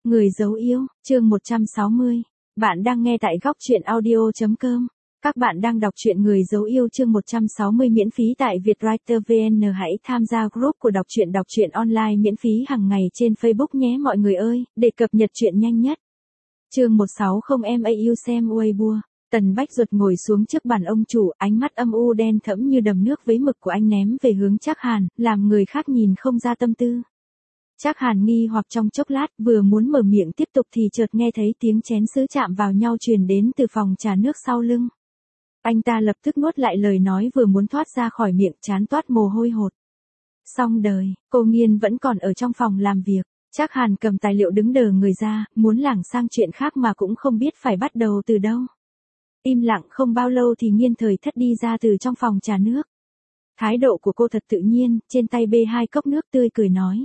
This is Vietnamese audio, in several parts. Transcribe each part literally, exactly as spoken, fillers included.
Người dấu yêu, chương một trăm sáu mươi. Bạn đang nghe tại góc truyện audio chấm com. Các bạn đang đọc truyện Người dấu yêu chương một trăm sáu mươi miễn phí tại Vietwriter vê en. Hãy tham gia group của đọc truyện đọc truyện online miễn phí hàng ngày trên Facebook nhé mọi người ơi, để cập nhật truyện nhanh nhất. Chương một trăm sáu mươi em yêu xem Weibo. Tần Bách Duật ngồi xuống trước bàn ông chủ, ánh mắt âm u đen thẫm như đầm nước với mực của anh ném về hướng Trác Hàn, làm người khác nhìn không ra tâm tư. Trác Hàn nghi hoặc trong chốc lát, vừa muốn mở miệng tiếp tục thì chợt nghe thấy tiếng chén sứ chạm vào nhau truyền đến từ phòng trà nước sau lưng. Anh ta lập tức nuốt lại lời nói vừa muốn thoát ra khỏi miệng, trán toát mồ hôi hột. Xong đời, cô Nghiên vẫn còn ở trong phòng làm việc. Trác Hàn cầm tài liệu đứng đờ người ra, muốn lảng sang chuyện khác mà cũng không biết phải bắt đầu từ đâu. Im lặng không bao lâu thì Nghiên Thời Thất đi ra từ trong phòng trà nước. Thái độ của cô thật tự nhiên, trên tay bê hai cốc nước tươi cười nói.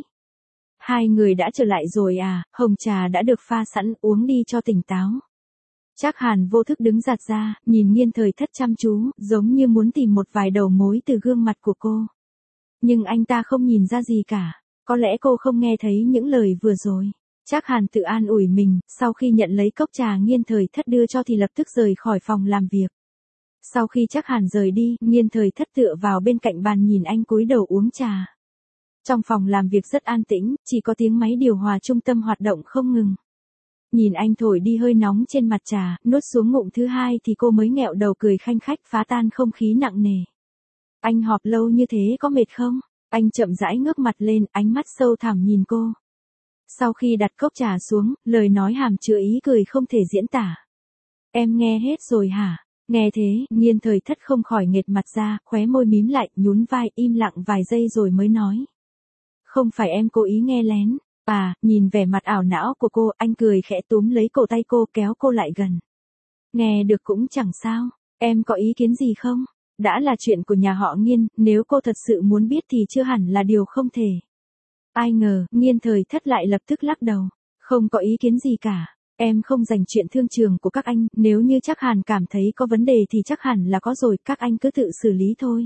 Hai người đã trở lại rồi à, hồng trà đã được pha sẵn, uống đi cho tỉnh táo. Trác Hàn vô thức đứng giạt ra, nhìn Nghiên Thời Thất chăm chú, giống như muốn tìm một vài đầu mối từ gương mặt của cô. Nhưng anh ta không nhìn ra gì cả, có lẽ cô không nghe thấy những lời vừa rồi. Trác Hàn tự an ủi mình, sau khi nhận lấy cốc trà Nghiên Thời Thất đưa cho thì lập tức rời khỏi phòng làm việc. Sau khi Trác Hàn rời đi, Nghiên Thời Thất tựa vào bên cạnh bàn nhìn anh cúi đầu uống trà. Trong phòng làm việc rất an tĩnh, chỉ có tiếng máy điều hòa trung tâm hoạt động không ngừng. Nhìn anh thổi đi hơi nóng trên mặt trà, nuốt xuống ngụm thứ hai thì cô mới nghẹo đầu cười khanh khách phá tan không khí nặng nề. Anh họp lâu như thế có mệt không? Anh chậm rãi ngước mặt lên, ánh mắt sâu thẳm nhìn cô. Sau khi đặt cốc trà xuống, lời nói hàm chứa ý cười không thể diễn tả. Em nghe hết rồi hả? Nghe thế, Nghiên Thời Thất không khỏi nghệt mặt ra, khóe môi mím lại, nhún vai, im lặng vài giây rồi mới nói. Không phải em cố ý nghe lén. À, nhìn vẻ mặt ảo não của cô, anh cười khẽ túm lấy cổ tay cô kéo cô lại gần. Nghe được cũng chẳng sao, em có ý kiến gì không? Đã là chuyện của nhà họ Nghiên, nếu cô thật sự muốn biết thì chưa hẳn là điều không thể. Ai ngờ, Nghiên Thời Thất lại lập tức lắc đầu. Không có ý kiến gì cả, em không dành chuyện thương trường của các anh, nếu như Trác Hàn cảm thấy có vấn đề thì chắc hẳn là có rồi, các anh cứ tự xử lý thôi.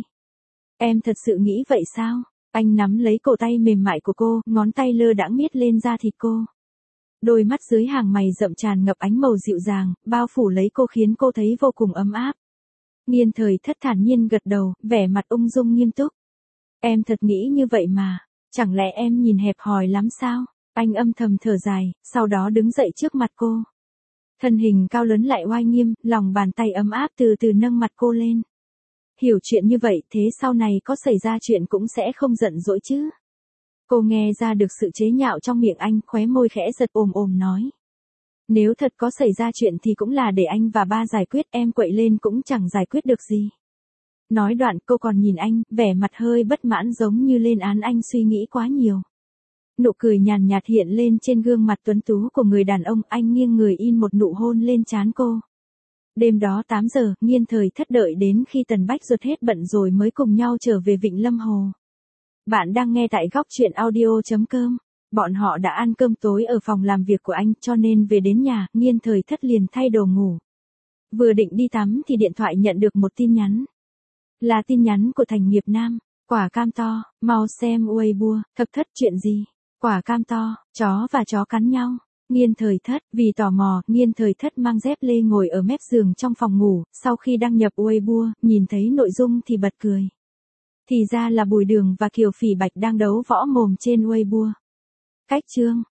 Em thật sự nghĩ vậy sao? Anh nắm lấy cổ tay mềm mại của cô, ngón tay lơ đãng miết lên da thịt cô. Đôi mắt dưới hàng mày rậm tràn ngập ánh màu dịu dàng, bao phủ lấy cô khiến cô thấy vô cùng ấm áp. Nghiên Thời Thất thản nhiên gật đầu, vẻ mặt ung dung nghiêm túc. Em thật nghĩ như vậy mà, chẳng lẽ em nhìn hẹp hòi lắm sao? Anh âm thầm thở dài, sau đó đứng dậy trước mặt cô. Thân hình cao lớn lại oai nghiêm, lòng bàn tay ấm áp từ từ nâng mặt cô lên. Hiểu chuyện như vậy, thế sau này có xảy ra chuyện cũng sẽ không giận dỗi chứ. Cô nghe ra được sự chế nhạo trong miệng anh, khóe môi khẽ giật ồm ồm nói. Nếu thật có xảy ra chuyện thì cũng là để anh và ba giải quyết, em quậy lên cũng chẳng giải quyết được gì. Nói đoạn cô còn nhìn anh, vẻ mặt hơi bất mãn giống như lên án anh suy nghĩ quá nhiều. Nụ cười nhàn nhạt hiện lên trên gương mặt tuấn tú của người đàn ông, anh nghiêng người in một nụ hôn lên trán cô. Đêm đó tám giờ, Nghiên Thời Thất đợi đến khi Tần Bách Duật hết bận rồi mới cùng nhau trở về Vịnh Lâm Hồ. Bạn đang nghe tại góc truyện audio chấm com. Bọn họ đã ăn cơm tối ở phòng làm việc của anh, cho nên về đến nhà, Nghiên Thời Thất liền thay đồ ngủ. Vừa định đi tắm thì điện thoại nhận được một tin nhắn. Là tin nhắn của Thành Nghiệp Nam. Quả cam to, mau xem Weibo. Thập Thất chuyện gì? Quả cam to, chó và chó cắn nhau. Nghiên Thời Thất, vì tò mò, Nghiên Thời Thất mang dép lê ngồi ở mép giường trong phòng ngủ, sau khi đăng nhập Weibo, nhìn thấy nội dung thì bật cười. Thì ra là Bùi Đường và Kiều Phỉ Bạch đang đấu võ mồm trên Weibo. Cách chương